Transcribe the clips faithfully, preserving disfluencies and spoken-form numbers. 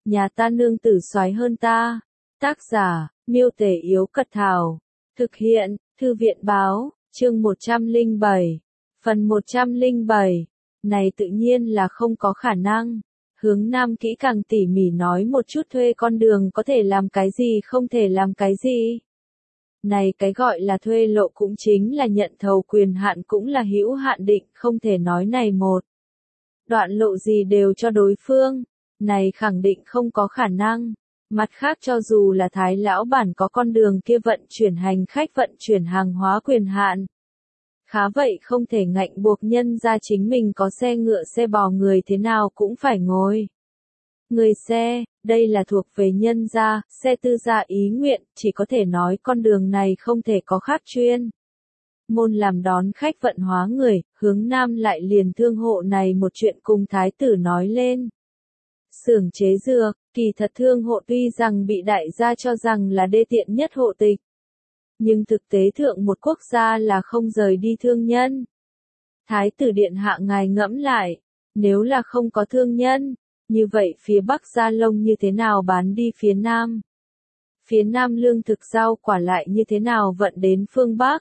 nhà ta nương tử soái hơn ta. Tác giả, Miêu Tể Yếu Cật Thảo. Thực hiện, Thư viện Báo, chương một trăm lẻ bảy. Phần một trăm lẻ bảy. Này tự nhiên là không có khả năng. Hướng Nam kỹ càng tỉ mỉ nói một chút thuê con đường có thể làm cái gì không thể làm cái gì. Này cái gọi là thuê lộ cũng chính là nhận thầu quyền hạn cũng là hữu hạn định, không thể nói này một đoạn lộ gì đều cho đối phương. Này khẳng định không có khả năng. Mặt khác cho dù là Thái lão bản có con đường kia vận chuyển hành khách vận chuyển hàng hóa quyền hạn. Khá vậy không thể ngạnh buộc nhân ra chính mình có xe ngựa xe bò người thế nào cũng phải ngồi. Người xe, đây là thuộc về nhân gia, xe tư gia ý nguyện, chỉ có thể nói con đường này không thể có khác chuyên. Môn làm đón khách vận hóa người, Hướng Nam lại liền thương hộ này một chuyện cùng thái tử nói lên. Xưởng chế dược, kỳ thật thương hộ tuy rằng bị đại gia cho rằng là đê tiện nhất hộ tịch. Nhưng thực tế thượng một quốc gia là không rời đi thương nhân. Thái tử điện hạ ngài ngẫm lại, nếu là không có thương nhân, như vậy phía Bắc Gia Long như thế nào bán đi phía Nam? Phía Nam lương thực rau quả lại như thế nào vận đến phương Bắc?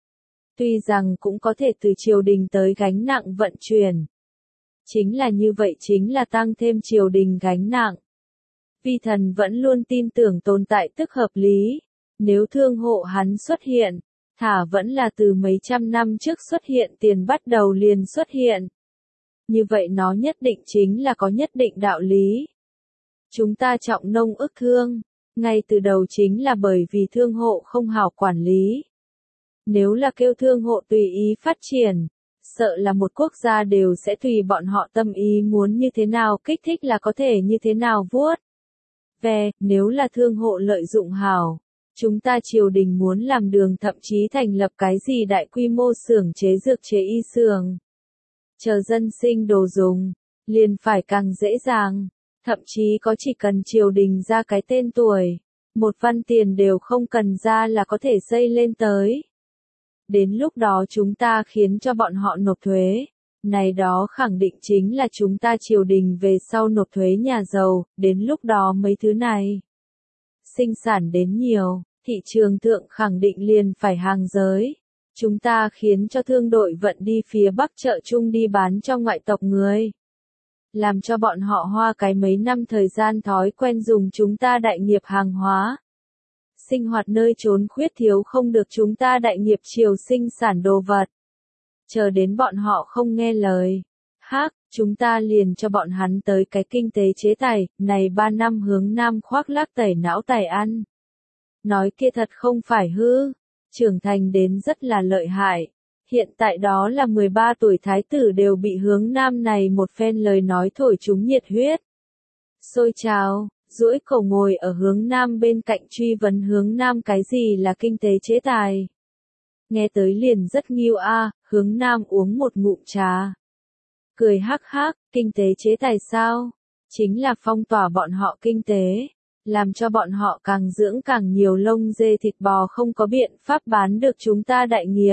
Tuy rằng cũng có thể từ triều đình tới gánh nặng vận chuyển. Chính là như vậy chính là tăng thêm triều đình gánh nặng. Vi thần vẫn luôn tin tưởng tồn tại tức hợp lý. Nếu thương hộ hắn xuất hiện, thả vẫn là từ mấy trăm năm trước xuất hiện tiền bắt đầu liền xuất hiện. Như vậy nó nhất định chính là có nhất định đạo lý. Chúng ta trọng nông ức thương, ngay từ đầu chính là bởi vì thương hộ không hảo quản lý. Nếu là kêu thương hộ tùy ý phát triển, sợ là một quốc gia đều sẽ tùy bọn họ tâm ý muốn như thế nào kích thích là có thể như thế nào vuốt. Về, nếu là thương hộ lợi dụng hảo. Chúng ta triều đình muốn làm đường thậm chí thành lập cái gì đại quy mô xưởng chế dược chế y xưởng. Chờ dân sinh đồ dùng, liền phải càng dễ dàng, thậm chí có chỉ cần triều đình ra cái tên tuổi, một văn tiền đều không cần ra là có thể xây lên tới. Đến lúc đó chúng ta khiến cho bọn họ nộp thuế, này đó khẳng định chính là chúng ta triều đình về sau nộp thuế nhà giàu, đến lúc đó mấy thứ này sinh sản đến nhiều. Thị trường thượng khẳng định liền phải hàng giới. Chúng ta khiến cho thương đội vận đi phía Bắc chợ chung đi bán cho ngoại tộc người. Làm cho bọn họ hoa cái mấy năm thời gian thói quen dùng chúng ta đại nghiệp hàng hóa. Sinh hoạt nơi trốn khuyết thiếu không được chúng ta đại nghiệp triều sinh sản đồ vật. Chờ đến bọn họ không nghe lời. Hác, chúng ta liền cho bọn hắn tới cái kinh tế chế tài, này ba năm Hướng Nam khoác lác tẩy não tài ăn. Nói kia thật không phải hư, trưởng thành đến rất là lợi hại. Hiện tại đó là mười ba tuổi thái tử đều bị Hướng Nam này một phen lời nói thổi chúng nhiệt huyết. Xôi trào, duỗi cổ ngồi ở Hướng Nam bên cạnh truy vấn Hướng Nam cái gì là kinh tế chế tài. Nghe tới liền rất nghiêu a, Hướng Nam uống một ngụm trà. Cười hắc hắc, kinh tế chế tài sao? Chính là phong tỏa bọn họ kinh tế. Làm cho bọn họ càng dưỡng càng nhiều lông dê thịt bò không có biện pháp bán được chúng ta đại nghiệp.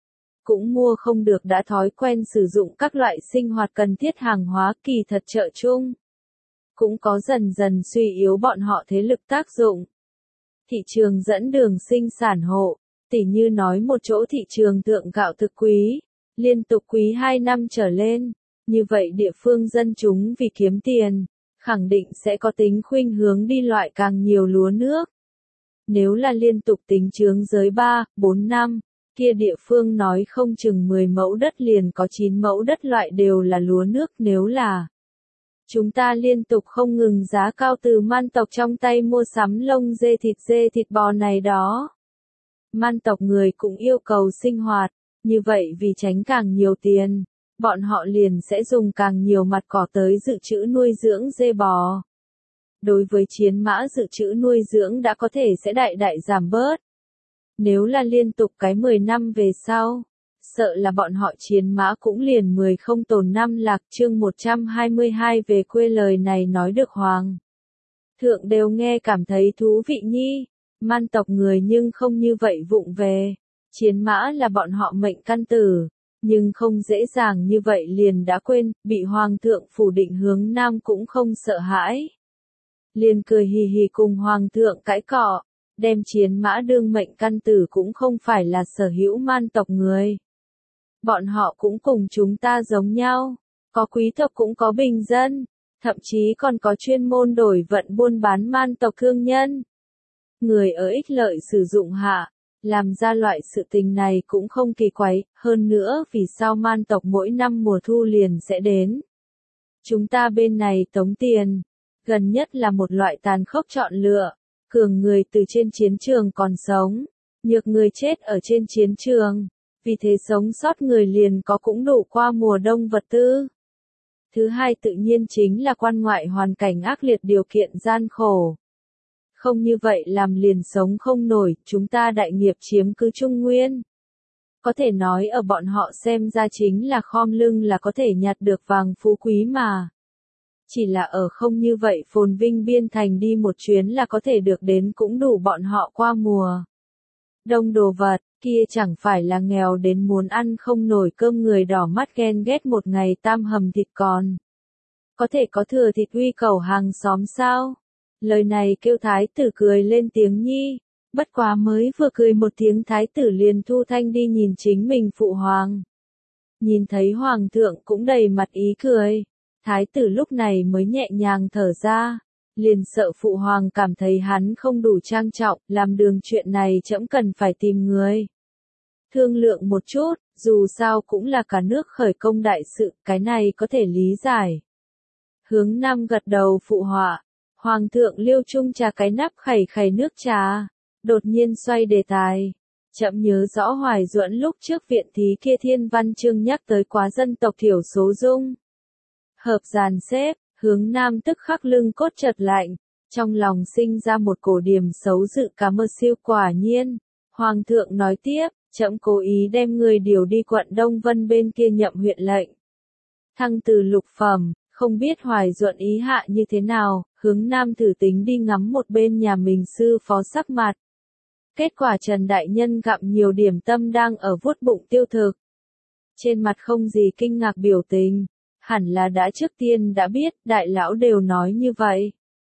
Cũng mua không được đã thói quen sử dụng các loại sinh hoạt cần thiết hàng hóa kỳ thật chợ chung. Cũng có dần dần suy yếu bọn họ thế lực tác dụng. Thị trường dẫn đường sinh sản hộ, tỉ như nói một chỗ thị trường thượng gạo thực quý, liên tục quý hai năm trở lên, như vậy địa phương dân chúng vì kiếm tiền. Khẳng định sẽ có tính khuynh hướng đi loại càng nhiều lúa nước. Nếu là liên tục tính chướng giới ba, bốn năm, kia địa phương nói không chừng mười mẫu đất liền có chín mẫu đất loại đều là lúa nước. Nếu là chúng ta liên tục không ngừng giá cao từ man tộc trong tay mua sắm lông dê thịt dê thịt bò này đó. Man tộc người cũng yêu cầu sinh hoạt, như vậy vì tránh càng nhiều tiền. Bọn họ liền sẽ dùng càng nhiều mặt cỏ tới dự trữ nuôi dưỡng dê bò. Đối với chiến mã dự trữ nuôi dưỡng đã có thể sẽ đại đại giảm bớt. Nếu là liên tục cái mười năm về sau, sợ là bọn họ chiến mã cũng liền mười không tồn năm lạc. Chương một trăm hai mươi hai về quê lời này nói được hoàng thượng đều nghe cảm thấy thú vị nhi. Man tộc người nhưng không như vậy vụng về. Chiến mã là bọn họ mệnh căn tử. Nhưng không dễ dàng như vậy liền đã quên, bị hoàng thượng phủ định Hướng Nam cũng không sợ hãi. liền cười hì hì cùng hoàng thượng cãi cọ, đem chiến mã đương mệnh căn tử cũng không phải là sở hữu man tộc người. Bọn họ cũng cùng chúng ta giống nhau, có quý tộc cũng có bình dân, thậm chí còn có chuyên môn đổi vận buôn bán man tộc thương nhân. Người ở ích lợi sử dụng hạ, làm ra loại sự tình này cũng không kỳ quái, hơn nữa vì sao man tộc mỗi năm mùa thu liền sẽ đến. Chúng ta bên này tống tiền, gần nhất là một loại tàn khốc chọn lựa, cường người từ trên chiến trường còn sống, nhược người chết ở trên chiến trường, vì thế sống sót người liền có cũng đủ qua mùa đông vật tư. Thứ hai tự nhiên chính là quan ngoại hoàn cảnh ác liệt điều kiện gian khổ. Không như vậy làm liền sống không nổi, chúng ta đại nghiệp chiếm cứ Trung Nguyên. Có thể nói ở bọn họ xem ra chính là khom lưng là có thể nhặt được vàng phú quý mà. Chỉ là ở không như vậy phồn vinh biên thành đi một chuyến là có thể được đến cũng đủ bọn họ qua mùa. Đông đồ vật, kia chẳng phải là nghèo đến muốn ăn không nổi cơm người đỏ mắt ghen ghét một ngày tam hầm thịt còn. Có thể có thừa thịt uy cầu hàng xóm sao? Lời này kêu thái tử cười lên tiếng nhi, bất quá mới vừa cười một tiếng thái tử liền thu thanh đi nhìn chính mình phụ hoàng. Nhìn thấy hoàng thượng cũng đầy mặt ý cười, thái tử lúc này mới nhẹ nhàng thở ra, liền sợ phụ hoàng cảm thấy hắn không đủ trang trọng, làm đường chuyện này trẫm cần phải tìm người. Thương lượng một chút, dù sao cũng là cả nước khởi công đại sự, cái này có thể lý giải. Hướng Nam gật đầu phụ họa. Hoàng thượng liêu trung trà cái nắp khẩy khẩy nước trà, đột nhiên xoay đề tài. Chậm nhớ rõ Hoài Duẫn lúc trước viện thí kia thiên văn chương nhắc tới quá dân tộc thiểu số dung. Hợp dàn xếp, Hướng Nam tức khắc lưng cốt chợt lạnh, trong lòng sinh ra một cổ điểm xấu dự cả mơ siêu quả nhiên. Hoàng thượng nói tiếp, chậm cố ý đem người điều đi quận Đông Vân bên kia nhậm huyện lệnh. Thăng từ lục phẩm. Không biết Hoài Duẫn ý hạ như thế nào, Hướng Nam thử tính đi ngắm một bên nhà mình sư phó sắc mặt. Kết quả Trần Đại Nhân gặm nhiều điểm tâm đang ở vuốt bụng tiêu thực. Trên mặt không gì kinh ngạc biểu tình, hẳn là đã trước tiên đã biết, đại lão đều nói như vậy.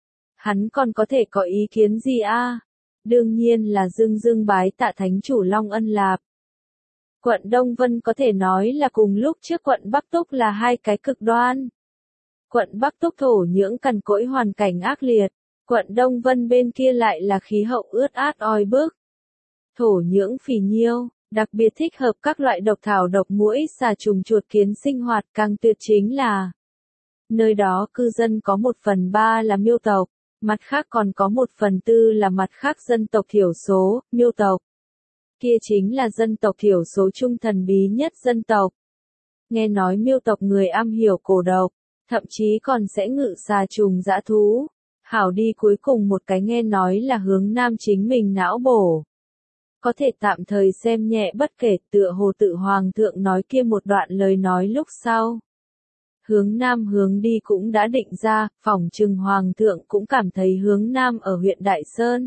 Hắn còn có thể có ý kiến gì a? À? Đương nhiên là dưng dưng bái tạ thánh chủ Long Ân Lạp. Quận Đông Vân có thể nói là cùng lúc trước quận Bắc Túc là hai cái cực đoan. Quận Bắc Túc thổ nhưỡng cằn cỗi hoàn cảnh ác liệt, quận Đông Vân bên kia lại là khí hậu ướt át oi bức. Thổ nhưỡng phì nhiêu, đặc biệt thích hợp các loại độc thảo độc muỗi xà trùng chuột kiến sinh hoạt, càng tuyệt chính là nơi đó cư dân có một phần ba là miêu tộc, mặt khác còn có một phần tư là mặt khác dân tộc thiểu số, miêu tộc. Kia chính là dân tộc thiểu số trung thần bí nhất dân tộc. Nghe nói miêu tộc người am hiểu cổ độc, thậm chí còn sẽ ngự xà trùng dã thú. Hảo đi cuối cùng một cái nghe nói là Hướng Nam chính mình não bổ. Có thể tạm thời xem nhẹ bất kể, tựa hồ tự hoàng thượng nói kia một đoạn lời nói lúc sau. Hướng Nam hướng đi cũng đã định ra, phỏng chừng hoàng thượng cũng cảm thấy Hướng Nam ở huyện Đại Sơn.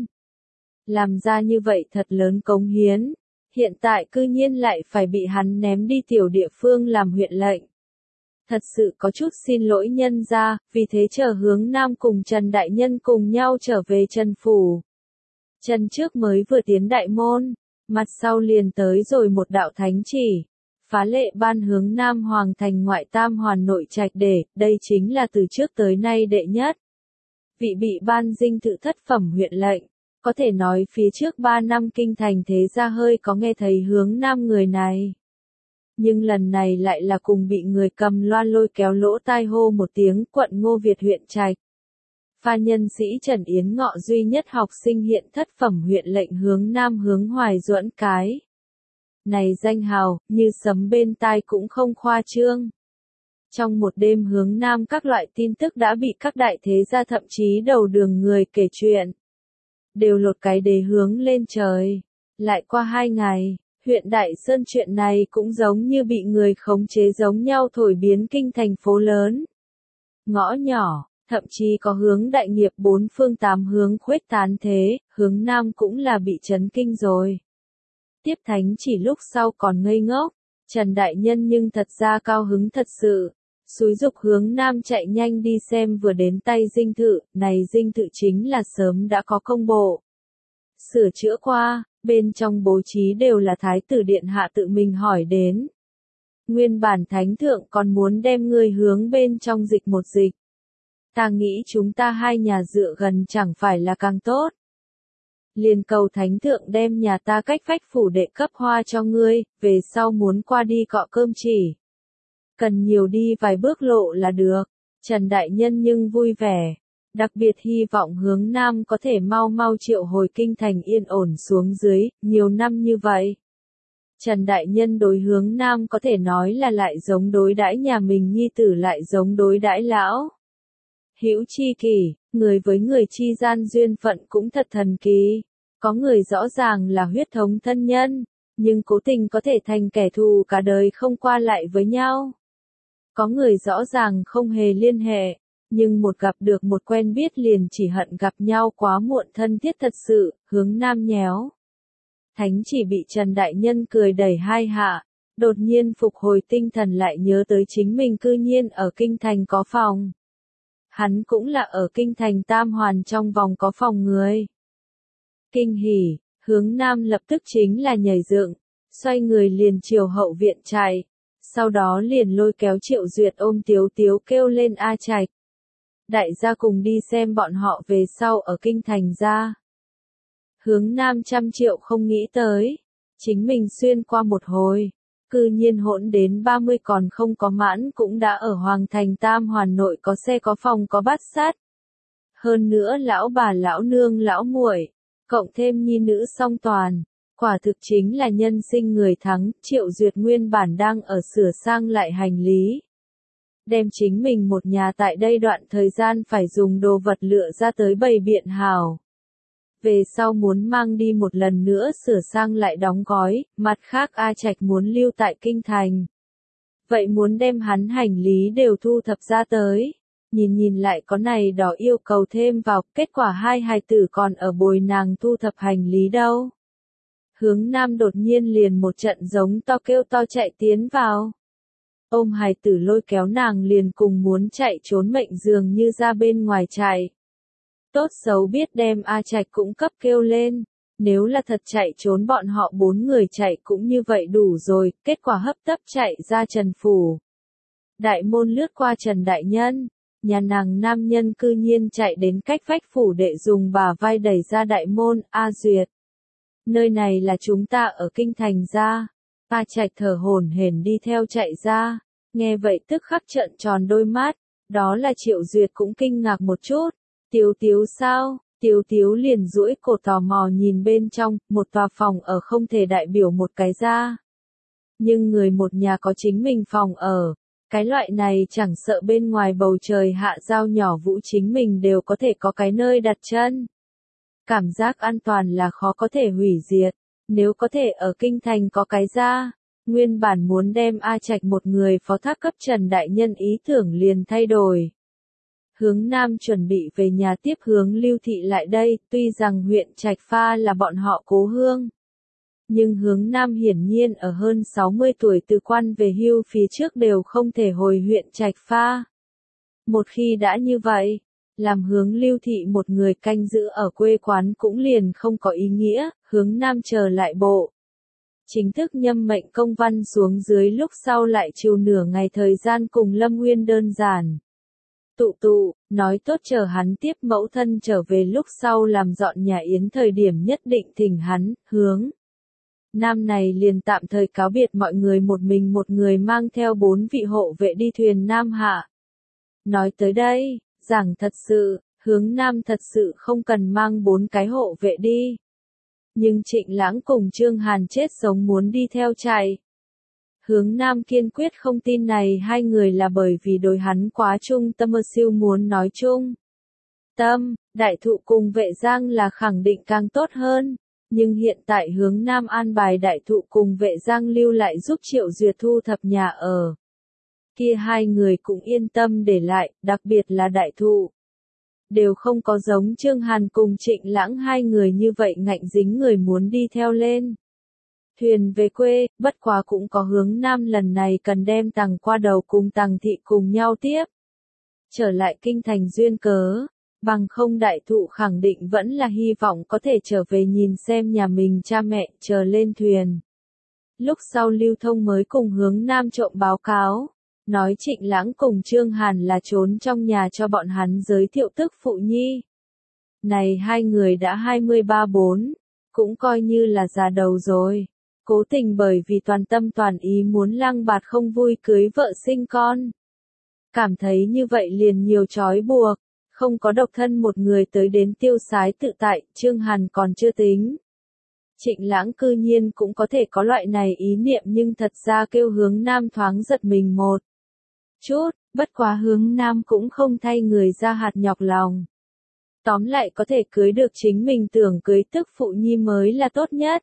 Làm ra như vậy thật lớn cống hiến, hiện tại cư nhiên lại phải bị hắn ném đi tiểu địa phương làm huyện lệnh. Thật sự có chút xin lỗi nhân ra, vì thế chờ Hướng Nam cùng Trần Đại Nhân cùng nhau trở về Trần Phủ. Trần trước mới vừa tiến đại môn, mặt sau liền tới rồi một đạo thánh chỉ. Phá lệ ban Hướng Nam hoàng thành ngoại tam hoàn nội trạch để, đây chính là từ trước tới nay đệ nhất. Vị bị ban dinh thự thất phẩm huyện lệnh, có thể nói phía trước ba năm kinh thành thế ra hơi có nghe thấy Hướng Nam người này. Nhưng lần này lại là cùng bị người cầm loan lôi kéo lỗ tai hô một tiếng quận Ngô Việt huyện Trạch. Pha nhân sĩ Trần Yến Ngọ duy nhất học sinh hiện thất phẩm huyện lệnh Hướng Nam hướng Hoài Duẫn cái. Này danh hào, như sấm bên tai cũng không khoa trương. Trong một đêm Hướng Nam các loại tin tức đã bị các đại thế gia thậm chí đầu đường người kể chuyện. Đều lột cái đề hướng lên trời. Lại qua hai ngày, huyện Đại Sơn chuyện này cũng giống như bị người khống chế giống nhau thổi biến kinh thành phố lớn. Ngõ nhỏ, thậm chí có hướng đại nghiệp bốn phương tám hướng khuếch tán thế, Hướng Nam cũng là bị chấn kinh rồi. Tiếp thánh chỉ lúc sau còn ngây ngốc, Trần Đại Nhân nhưng thật ra cao hứng thật sự. xúi giục hướng nam chạy nhanh đi xem vừa đến tay dinh thự, này dinh thự chính là sớm đã có công bộ. Sửa chữa qua, bên trong bố trí đều là thái tử điện hạ tự mình hỏi đến. Nguyên bản thánh thượng còn muốn đem ngươi hướng bên trong dịch một dịch. Ta nghĩ chúng ta hai nhà dựa gần chẳng phải là càng tốt. Liền cầu thánh thượng đem nhà ta cách vách phủ đệ cấp hoa cho ngươi, về sau muốn qua đi cọ cơm chỉ. Cần nhiều đi vài bước lộ là được. Trần Đại Nhân nhưng vui vẻ. Đặc biệt hy vọng hướng nam có thể mau mau triệu hồi kinh thành yên ổn xuống dưới, nhiều năm như vậy. Trần Đại Nhân đối hướng nam có thể nói là lại giống đối đãi nhà mình nhi tử lại giống đối đãi lão. Hữu chi kỷ, người với người chi gian duyên phận cũng thật thần kỳ. Có người rõ ràng là huyết thống thân nhân, nhưng cố tình có thể thành kẻ thù cả đời không qua lại với nhau. Có người rõ ràng không hề liên hệ, nhưng một gặp được một quen biết liền chỉ hận gặp nhau quá muộn thân thiết thật sự, hướng nam nhéo. Thánh chỉ bị Trần Đại Nhân cười đẩy hai hạ, đột nhiên phục hồi tinh thần lại nhớ tới chính mình cư nhiên ở kinh thành có phòng. Hắn cũng là ở kinh thành Tam Hoàn trong vòng có phòng người. Kinh hỉ, hướng nam lập tức chính là nhảy dựng, xoay người liền chiều hậu viện chạy, sau đó liền lôi kéo Triệu Duyệt ôm Tiếu Tiếu kêu lên A Trạch. Đại gia cùng đi xem bọn họ về sau ở kinh thành ra. Hướng nam trăm triệu không nghĩ tới, chính mình xuyên qua một hồi, cư nhiên hỗn đến ba mươi còn không có mãn cũng đã ở Hoàng thành Tam Hoàn nội có xe có phòng có bát sát. Hơn nữa lão bà lão nương lão muội, cộng thêm nhi nữ song toàn, quả thực chính là nhân sinh người thắng. Triệu Duyệt nguyên bản đang ở sửa sang lại hành lý. Đem chính mình một nhà tại đây đoạn thời gian phải dùng đồ vật lựa ra tới bày biện hào. Về sau muốn mang đi một lần nữa sửa sang lại đóng gói, mặt khác A Trạch muốn lưu tại kinh thành. Vậy muốn đem hắn hành lý đều thu thập ra tới. Nhìn nhìn lại có này đó yêu cầu thêm vào, kết quả hai hài tử còn ở bồi nàng thu thập hành lý đâu. Hướng nam đột nhiên liền một trận giống to kêu to chạy tiến vào. Ôm hài tử lôi kéo nàng liền cùng muốn chạy trốn mệnh dường như ra bên ngoài chạy. Tốt xấu biết đem A Trạch cũng cấp kêu lên, nếu là thật chạy trốn bọn họ bốn người chạy cũng như vậy đủ rồi, kết quả hấp tấp chạy ra Trần Phủ. Đại môn lướt qua Trần Đại Nhân, nhà nàng nam nhân cư nhiên chạy đến cách vách phủ đệ dùng bà vai đẩy ra đại môn. A Duyệt, nơi này là chúng ta ở kinh thành ra. A Trạch thở hổn hển đi theo chạy ra, nghe vậy tức khắc trợn tròn đôi mắt, đó là Triệu Duyệt cũng kinh ngạc một chút. Tiếu Tiếu sao? Tiếu Tiếu liền duỗi cổ tò mò nhìn bên trong, một tòa phòng ở không thể đại biểu một cái ra. Nhưng người một nhà có chính mình phòng ở, cái loại này chẳng sợ bên ngoài bầu trời hạ dao nhỏ vũ chính mình đều có thể có cái nơi đặt chân. Cảm giác an toàn là khó có thể hủy diệt, nếu có thể ở kinh thành có cái ra, nguyên bản muốn đem A Trạch một người phó thác cấp Trần Đại Nhân ý tưởng liền thay đổi. Hướng nam chuẩn bị về nhà tiếp hướng Lưu Thị lại đây, tuy rằng huyện Trạch Pha là bọn họ cố hương. Nhưng hướng nam hiển nhiên ở hơn sáu mươi tuổi từ quan về hưu phía trước đều không thể hồi huyện Trạch Pha. Một khi đã như vậy, làm hướng Lưu Thị một người canh giữ ở quê quán cũng liền không có ý nghĩa, hướng nam chờ lại bộ. Chính thức nhâm mệnh công văn xuống dưới lúc sau lại chiều nửa ngày thời gian cùng Lâm Nguyên đơn giản. Tụ tụ, nói tốt chờ hắn tiếp mẫu thân trở về lúc sau làm dọn nhà yến thời điểm nhất định thỉnh hắn, hướng. Nam này liền tạm thời cáo biệt mọi người một mình một người mang theo bốn vị hộ vệ đi thuyền Nam Hạ. Nói tới đây, giảng thật sự, hướng Nam thật sự không cần mang bốn cái hộ vệ đi. Nhưng Trịnh Lãng cùng Trương Hàn chết sống muốn đi theo chạy. Hướng Nam kiên quyết không tin này hai người là bởi vì đối hắn quá chung tâm mơ siêu muốn nói chung. Tâm, đại thụ cùng vệ giang là khẳng định càng tốt hơn, nhưng hiện tại hướng Nam an bài đại thụ cùng vệ giang lưu lại giúp Triệu Duyệt thu thập nhà ở. Kia hai người cũng yên tâm để lại, đặc biệt là đại thụ. Đều không có giống Trương Hàn cùng Trịnh Lãng hai người như vậy ngạnh dính người muốn đi theo lên. thuyền về quê, bất quá cũng có hướng nam lần này cần đem Tằng Qua Đầu cùng Tằng Thị cùng nhau tiếp. Trở lại kinh thành duyên cớ, bằng không đại thụ khẳng định vẫn là hy vọng có thể trở về nhìn xem nhà mình cha mẹ chờ lên thuyền. Lúc sau Lưu Thông mới cùng hướng nam trộm báo cáo, nói Trịnh Lãng cùng Trương Hàn là trốn trong nhà cho bọn hắn giới thiệu tức phụ nhi. Này hai người đã hai mươi ba bốn, cũng coi như là già đầu rồi. Cố tình bởi vì toàn tâm toàn ý muốn Lăng Bạt không vui cưới vợ sinh con. Cảm thấy như vậy liền nhiều trói buộc, không có độc thân một người tới đến tiêu sái tự tại, Trương Hàn còn chưa tính. Trịnh Lãng cư nhiên cũng có thể có loại này ý niệm nhưng thật ra kêu hướng nam thoáng giật mình một chút, bất quá hướng nam cũng không thay người ra hạt nhọc lòng. Tóm lại có thể cưới được chính mình tưởng cưới tức phụ nhi mới là tốt nhất.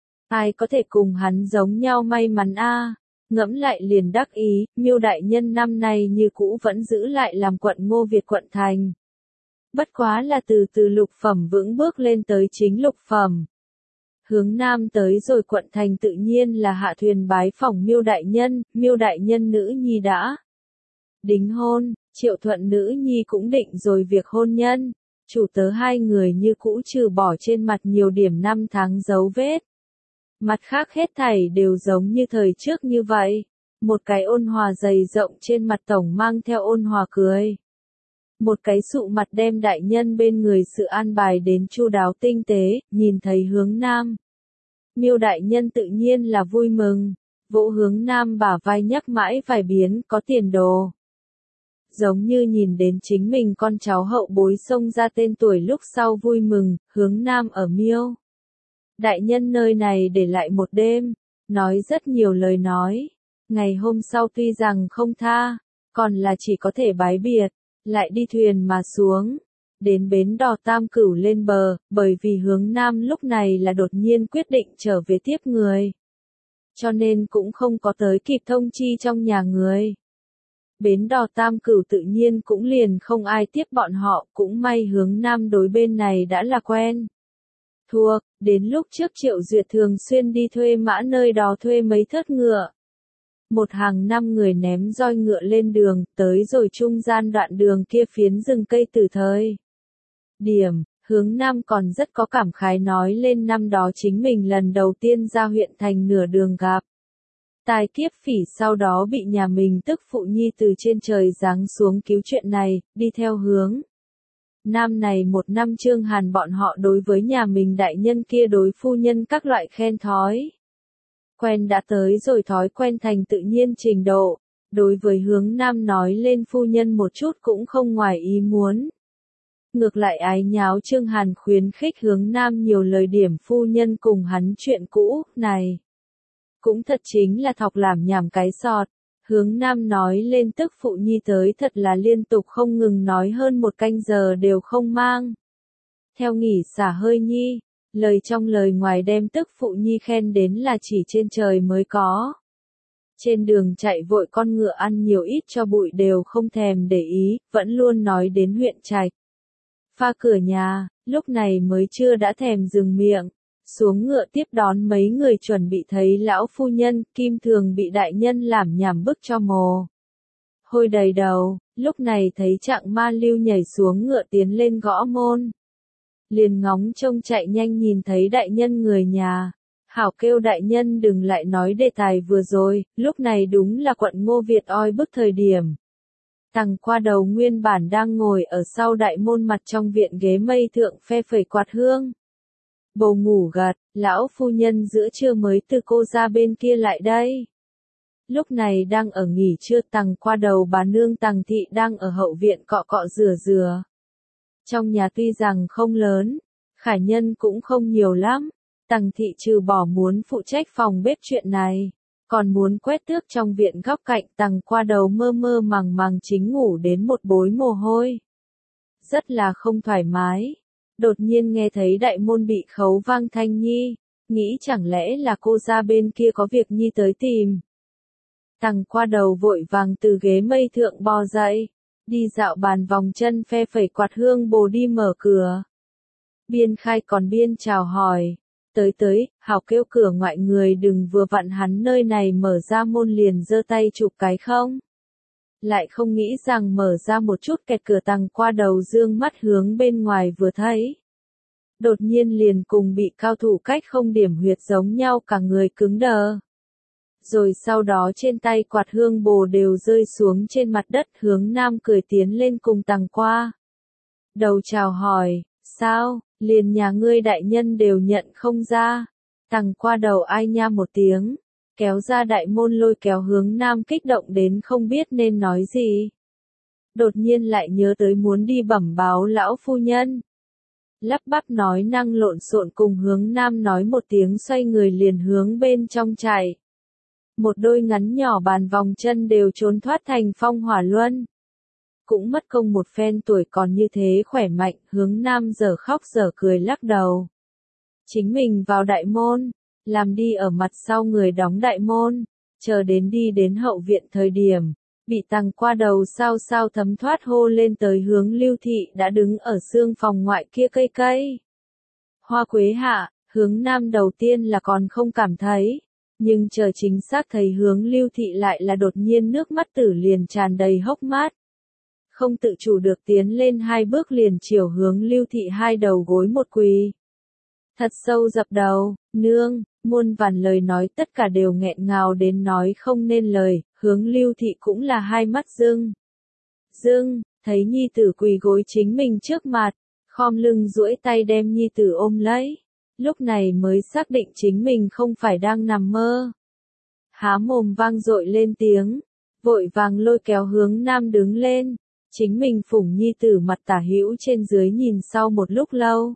Ai có thể cùng hắn giống nhau may mắn a. Ngẫm lại liền đắc ý, Miêu đại nhân năm nay như cũ vẫn giữ lại làm quận Ngô Việt quận thành. Bất quá là từ từ lục phẩm vững bước lên tới chính lục phẩm. Hướng nam tới rồi quận thành tự nhiên là hạ thuyền bái phỏng Miêu đại nhân, Miêu đại nhân nữ nhi đã đính hôn, Triệu Thuận nữ nhi cũng định rồi việc hôn nhân. Chủ tớ hai người như cũ trừ bỏ trên mặt nhiều điểm năm tháng dấu vết. Mặt khác hết thảy đều giống như thời trước như vậy. Một cái ôn hòa dày rộng trên mặt tổng mang theo ôn hòa cười. Một cái sụ mặt đem đại nhân bên người sự an bài đến chu đáo tinh tế, nhìn thấy hướng nam. Miêu đại nhân tự nhiên là vui mừng. Vỗ hướng nam bả vai nhắc mãi vài biến có tiền đồ. Giống như nhìn đến chính mình con cháu hậu bối xông ra tên tuổi lúc sau vui mừng, hướng nam ở Miêu đại nhân nơi này để lại một đêm, nói rất nhiều lời nói. Ngày hôm sau tuy rằng không tha, còn là chỉ có thể bái biệt, lại đi thuyền mà xuống, đến bến đò Tam Cửu lên bờ, bởi vì hướng nam lúc này là đột nhiên quyết định trở về tiếp người. Cho nên cũng không có tới kịp thông chi trong nhà người. Bến đò Tam Cửu tự nhiên cũng liền không ai tiếp bọn họ, cũng may hướng nam đối bên này đã là quen. Thuộc, đến lúc trước Triệu Duyệt thường xuyên đi thuê mã nơi đó thuê mấy thớt ngựa. Một hàng năm người ném roi ngựa lên đường, tới rồi trung gian đoạn đường kia phiến rừng cây từ thời. Điểm, hướng nam còn rất có cảm khái nói lên năm đó chính mình lần đầu tiên ra huyện thành nửa đường gặp. Tai kiếp phỉ sau đó bị nhà mình tức phụ nhi từ trên trời giáng xuống cứu chuyện này, đi theo hướng. Nam này một năm Trương Hàn bọn họ đối với nhà mình đại nhân kia đối phu nhân các loại khen thói. Quen đã tới rồi thói quen thành tự nhiên trình độ, đối với hướng nam nói lên phu nhân một chút cũng không ngoài ý muốn. Ngược lại ái nháo Trương Hàn khuyến khích hướng nam nhiều lời điểm phu nhân cùng hắn chuyện cũ, này. Cũng thật chính là thọc làm nhảm cái sọt. Hướng nam nói lên tức phụ nhi tới thật là liên tục không ngừng nói hơn một canh giờ đều không mang. Theo nghỉ xả hơi nhi, lời trong lời ngoài đem tức phụ nhi khen đến là chỉ trên trời mới có. Trên đường chạy vội con ngựa ăn nhiều ít cho bụi đều không thèm để ý, vẫn luôn nói đến huyện Trạch. Pha cửa nhà, lúc này mới chưa đã thèm dừng miệng. Xuống ngựa tiếp đón mấy người chuẩn bị thấy lão phu nhân, Kim Thường bị đại nhân làm nhảm bức cho mồ. Hôi đầy đầu, lúc này thấy Trạng Ma Lưu nhảy xuống ngựa tiến lên gõ môn. Liền ngóng trông chạy nhanh nhìn thấy đại nhân người nhà. Hảo kêu đại nhân đừng lại nói đề tài vừa rồi, lúc này đúng là quận Ngô Việt oi bức thời điểm. Tằng Qua Đầu nguyên bản đang ngồi ở sau đại môn mặt trong viện ghế mây thượng phe phẩy quạt hương. Bầu ngủ gật, lão phu nhân giữa trưa mới từ cô ra bên kia lại đây. Lúc này đang ở nghỉ trưa Tằng Qua Đầu bà nương Tằng Thị đang ở hậu viện cọ cọ rửa rửa. Trong nhà tuy rằng không lớn, khải nhân cũng không nhiều lắm. Tằng Thị trừ bỏ muốn phụ trách phòng bếp chuyện này, còn muốn quét tước trong viện góc cạnh. Tằng Qua Đầu mơ mơ màng màng chính ngủ đến một bối mồ hôi. Rất là không thoải mái. Đột nhiên nghe thấy đại môn bị khấu vang thanh nhi, nghĩ chẳng lẽ là cô ra bên kia có việc nhi tới tìm. Tằng Qua Đầu vội vàng từ ghế mây thượng bò dậy, đi dạo bàn vòng chân phe phẩy quạt hương bồ đi mở cửa. Biên khai còn biên chào hỏi, tới tới, hảo kêu cửa ngoại người đừng vừa vặn hắn nơi này mở ra môn liền giơ tay chụp cái không. Lại không nghĩ rằng mở ra một chút kẹt cửa Tằng Qua Đầu dương mắt hướng bên ngoài vừa thấy. Đột nhiên liền cùng bị cao thủ cách không điểm huyệt giống nhau cả người cứng đờ. Rồi sau đó trên tay quạt hương bồ đều rơi xuống trên mặt đất hướng Nam cười tiến lên cùng Tằng Qua Đầu chào hỏi, sao, liền nhà ngươi đại nhân đều nhận không ra. Tằng Qua Đầu ai nha một tiếng, kéo ra đại môn lôi kéo hướng Nam kích động đến không biết nên nói gì. Đột nhiên lại nhớ tới muốn đi bẩm báo lão phu nhân. Lắp bắp nói năng lộn xộn cùng hướng Nam nói một tiếng xoay người liền hướng bên trong chạy. Một đôi ngắn nhỏ bàn vòng chân đều trốn thoát thành phong hỏa luân. Cũng mất công một phen tuổi còn như thế khỏe mạnh, hướng Nam giờ khóc giờ cười lắc đầu. Chính mình vào đại môn, làm đi ở mặt sau người đóng đại môn, chờ đến đi đến hậu viện thời điểm, bị Tằng Qua Đầu sao sao thấm thoát hô lên tới hướng Lưu Thị đã đứng ở xương phòng ngoại kia cây cây. Hoa quế hạ, hướng Nam đầu tiên là còn không cảm thấy, nhưng chờ chính xác thấy hướng Lưu Thị lại là đột nhiên nước mắt tử liền tràn đầy hốc mắt. Không tự chủ được tiến lên hai bước liền chiều hướng Lưu Thị hai đầu gối một quỳ. Thật sâu dập đầu, nương, muôn vàn lời nói tất cả đều nghẹn ngào đến nói không nên lời, hướng Lưu Thị cũng là hai mắt rưng. Rưng, thấy nhi tử quỳ gối chính mình trước mặt, khom lưng duỗi tay đem nhi tử ôm lấy. Lúc này mới xác định chính mình không phải đang nằm mơ. Há mồm vang dội lên tiếng, vội vàng lôi kéo hướng Nam đứng lên, chính mình phủng nhi tử mặt tả hữu trên dưới nhìn sau một lúc lâu.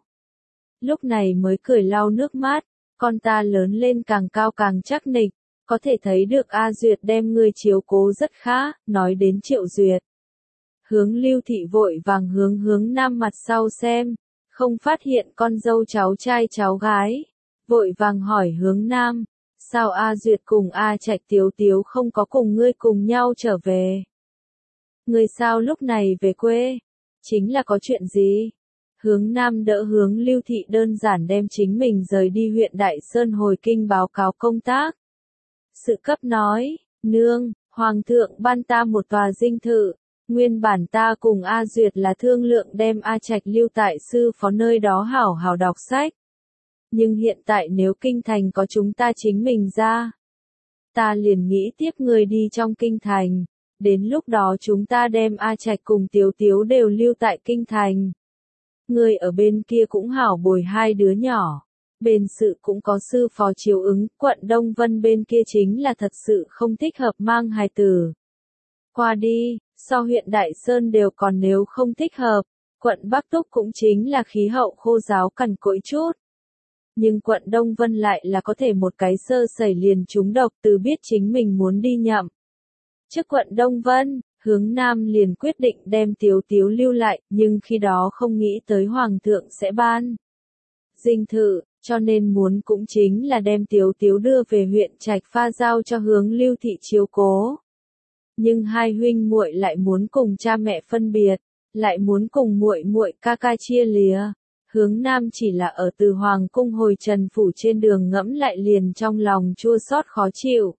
Lúc này mới cười lau nước mắt, con ta lớn lên càng cao càng chắc nịch, có thể thấy được A Duyệt đem ngươi chiếu cố rất khá, nói đến Triệu Duyệt. Hướng Lưu Thị vội vàng hướng hướng Nam mặt sau xem, không phát hiện con dâu cháu trai cháu gái, vội vàng hỏi hướng Nam, sao A Duyệt cùng A Trạch Tiếu Tiếu không có cùng ngươi cùng nhau trở về? Ngươi sao lúc này về quê? Chính là có chuyện gì? Hướng Nam đỡ hướng Lưu Thị đơn giản đem chính mình rời đi huyện Đại Sơn hồi kinh báo cáo công tác. Sự cấp nói, nương, Hoàng thượng ban ta một tòa dinh thự, nguyên bản ta cùng A Duyệt là thương lượng đem A Trạch lưu tại sư phó nơi đó hảo hảo đọc sách. Nhưng hiện tại nếu kinh thành có chúng ta chính mình ra, ta liền nghĩ tiếp người đi trong kinh thành, đến lúc đó chúng ta đem A Trạch cùng Tiếu Tiếu đều lưu tại kinh thành. Người ở bên kia cũng hảo bồi hai đứa nhỏ. Bên sự cũng có sư phó chiếu ứng, quận Đông Vân bên kia chính là thật sự không thích hợp mang hài tử. Qua đi, so huyện Đại Sơn đều còn nếu không thích hợp, quận Bắc Túc cũng chính là khí hậu khô ráo cằn cỗi chút. Nhưng quận Đông Vân lại là có thể một cái sơ sẩy liền trúng độc từ biết chính mình muốn đi nhậm. Trước quận Đông Vân, hướng Nam liền quyết định đem Tiếu Tiếu lưu lại, nhưng khi đó không nghĩ tới Hoàng thượng sẽ ban dinh thự, cho nên muốn cũng chính là đem Tiếu Tiếu đưa về huyện Trạch Pha giao cho hướng Lưu Thị chiếu cố. Nhưng hai huynh muội lại muốn cùng cha mẹ phân biệt, lại muốn cùng muội muội ca ca chia lìa. Hướng Nam chỉ là ở từ Hoàng cung hồi Trần phủ trên đường ngẫm lại liền trong lòng chua xót khó chịu.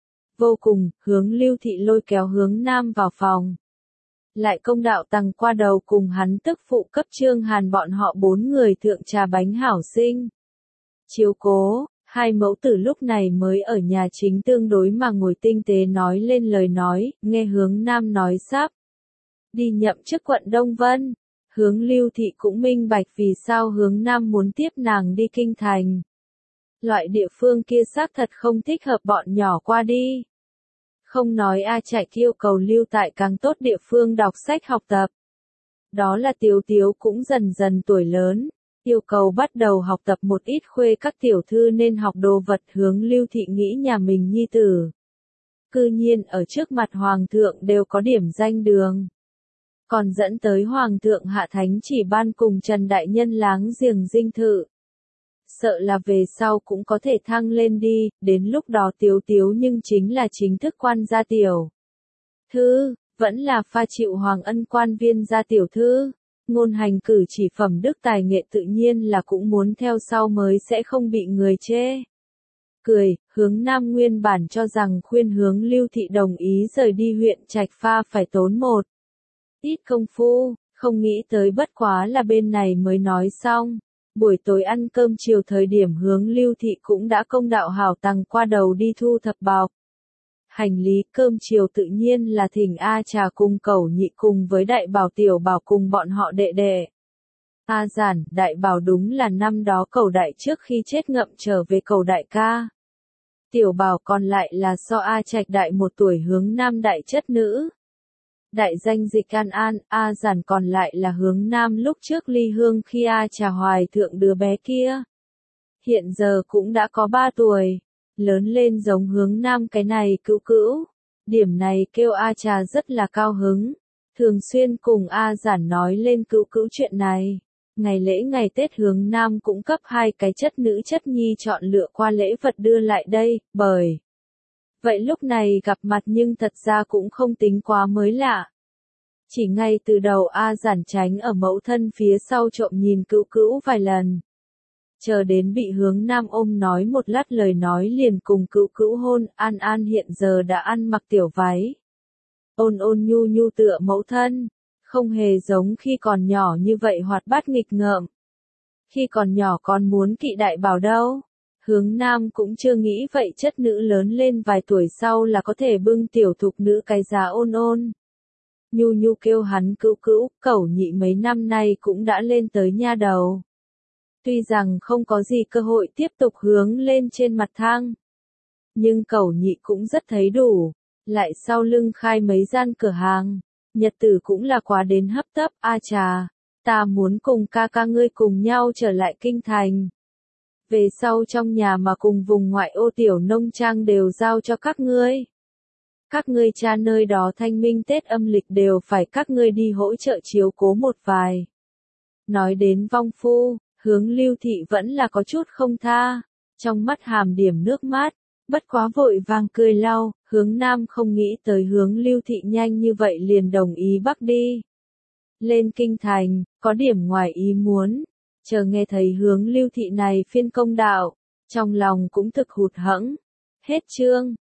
Vô cùng, hướng Lưu Thị lôi kéo hướng Nam vào phòng. Lại công đạo Tằng Qua Đầu cùng hắn tức phụ cấp Trương Hàn bọn họ bốn người thượng trà bánh hảo sinh. Chiếu cố, hai mẫu tử lúc này mới ở nhà chính tương đối mà ngồi tinh tế nói lên lời nói, nghe hướng Nam nói sắp đi nhậm chức quận Đông Vân. Hướng Lưu Thị cũng minh bạch vì sao hướng Nam muốn tiếp nàng đi kinh thành. Loại địa phương kia xác thật không thích hợp bọn nhỏ qua đi. Không nói A Trạch yêu cầu lưu tại càng tốt địa phương đọc sách học tập. Đó là Tiếu Tiếu cũng dần dần tuổi lớn, yêu cầu bắt đầu học tập một ít khuê các tiểu thư nên học đồ vật. Hướng Lưu Thị nghĩ nhà mình nhi tử. Cư nhiên ở trước mặt Hoàng thượng đều có điểm danh đường. Còn dẫn tới Hoàng thượng hạ thánh chỉ ban cùng Trần Đại Nhân láng giềng dinh thự. Sợ là về sau cũng có thể thăng lên đi, đến lúc đó Tiếu Tiếu nhưng chính là chính thức quan gia tiểu thư, vẫn là pha chịu hoàng ân quan viên gia tiểu thư. ngôn hành cử chỉ phẩm đức tài nghệ tự nhiên là cũng muốn theo sau mới sẽ không bị người chê. Cười, Hướng Nam nguyên bản cho rằng khuyên Hướng Lưu Thị đồng ý rời đi huyện Trạch Pha phải tốn một ít công phu, không nghĩ tới bất quá là bên này mới nói xong. Buổi tối ăn cơm chiều thời điểm Hướng Lưu Thị cũng đã công đạo hảo tằng qua đầu đi thu thập bọc hành lý. Cơm chiều tự nhiên là thỉnh A Trà cùng Cẩu Nhị cùng với Đại Bảo Tiểu Bảo cùng bọn họ đệ đệ. A Giản, Đại Bảo đúng là năm đó Cẩu Đại trước khi chết ngậm trở về Cẩu Đại ca. Tiểu Bảo còn lại là so A Trạch Đại một tuổi Hướng Nam đại chất nữ. Đại danh dịch An An, A Giản còn lại là Hướng Nam lúc trước ly hương khi A Trà hoài thượng đứa bé kia. Hiện giờ cũng đã có ba tuổi, lớn lên giống Hướng Nam cái này cữu cữu. Điểm này kêu A Trà rất là cao hứng, thường xuyên cùng A Giản nói lên cữu cữu chuyện này. Ngày lễ ngày Tết Hướng Nam cũng cấp hai cái chất nữ chất nhi chọn lựa qua lễ vật đưa lại đây, bởi vậy lúc này gặp mặt nhưng thật ra cũng không tính quá mới lạ. Chỉ ngay từ đầu A Giản tránh ở mẫu thân phía sau trộm nhìn cữu cữu vài lần. Chờ đến bị Hướng Nam ôm nói một lát lời nói liền cùng cữu cữu hôn. An An hiện giờ đã ăn mặc tiểu váy, ôn ôn nhu nhu tựa mẫu thân, không hề giống khi còn nhỏ như vậy hoạt bát nghịch ngợm. Khi còn nhỏ còn muốn kỵ Đại Bảo đâu. Hướng Nam cũng chưa nghĩ vậy chất nữ lớn lên vài tuổi sau là có thể bưng tiểu thục nữ cái giá ôn ôn nhu nhu kêu hắn cữu cữu. Cẩu Nhị mấy năm nay cũng đã lên tới nha đầu. Tuy rằng không có gì cơ hội tiếp tục hướng lên trên mặt thang, nhưng Cẩu Nhị cũng rất thấy đủ, lại sau lưng khai mấy gian cửa hàng, nhật tử cũng là quá đến hấp tấp. A Trà, ta muốn cùng ca ca ngươi cùng nhau trở lại kinh thành. Về sau trong nhà mà cùng vùng ngoại ô tiểu nông trang đều giao cho các ngươi. Các ngươi cha nơi đó thanh minh Tết âm lịch đều phải các ngươi đi hỗ trợ chiếu cố một vài. Nói đến vong phu, Hướng Lưu Thị vẫn là có chút không tha, trong mắt hàm điểm nước mắt, bất quá vội vàng cười lau. Hướng Nam không nghĩ tới Hướng Lưu Thị nhanh như vậy liền đồng ý bắc đi lên kinh thành, có điểm ngoài ý muốn. Chờ nghe thấy Hướng Lưu Thị này phiên công đạo, trong lòng cũng thực hụt hẫng. Hết chương.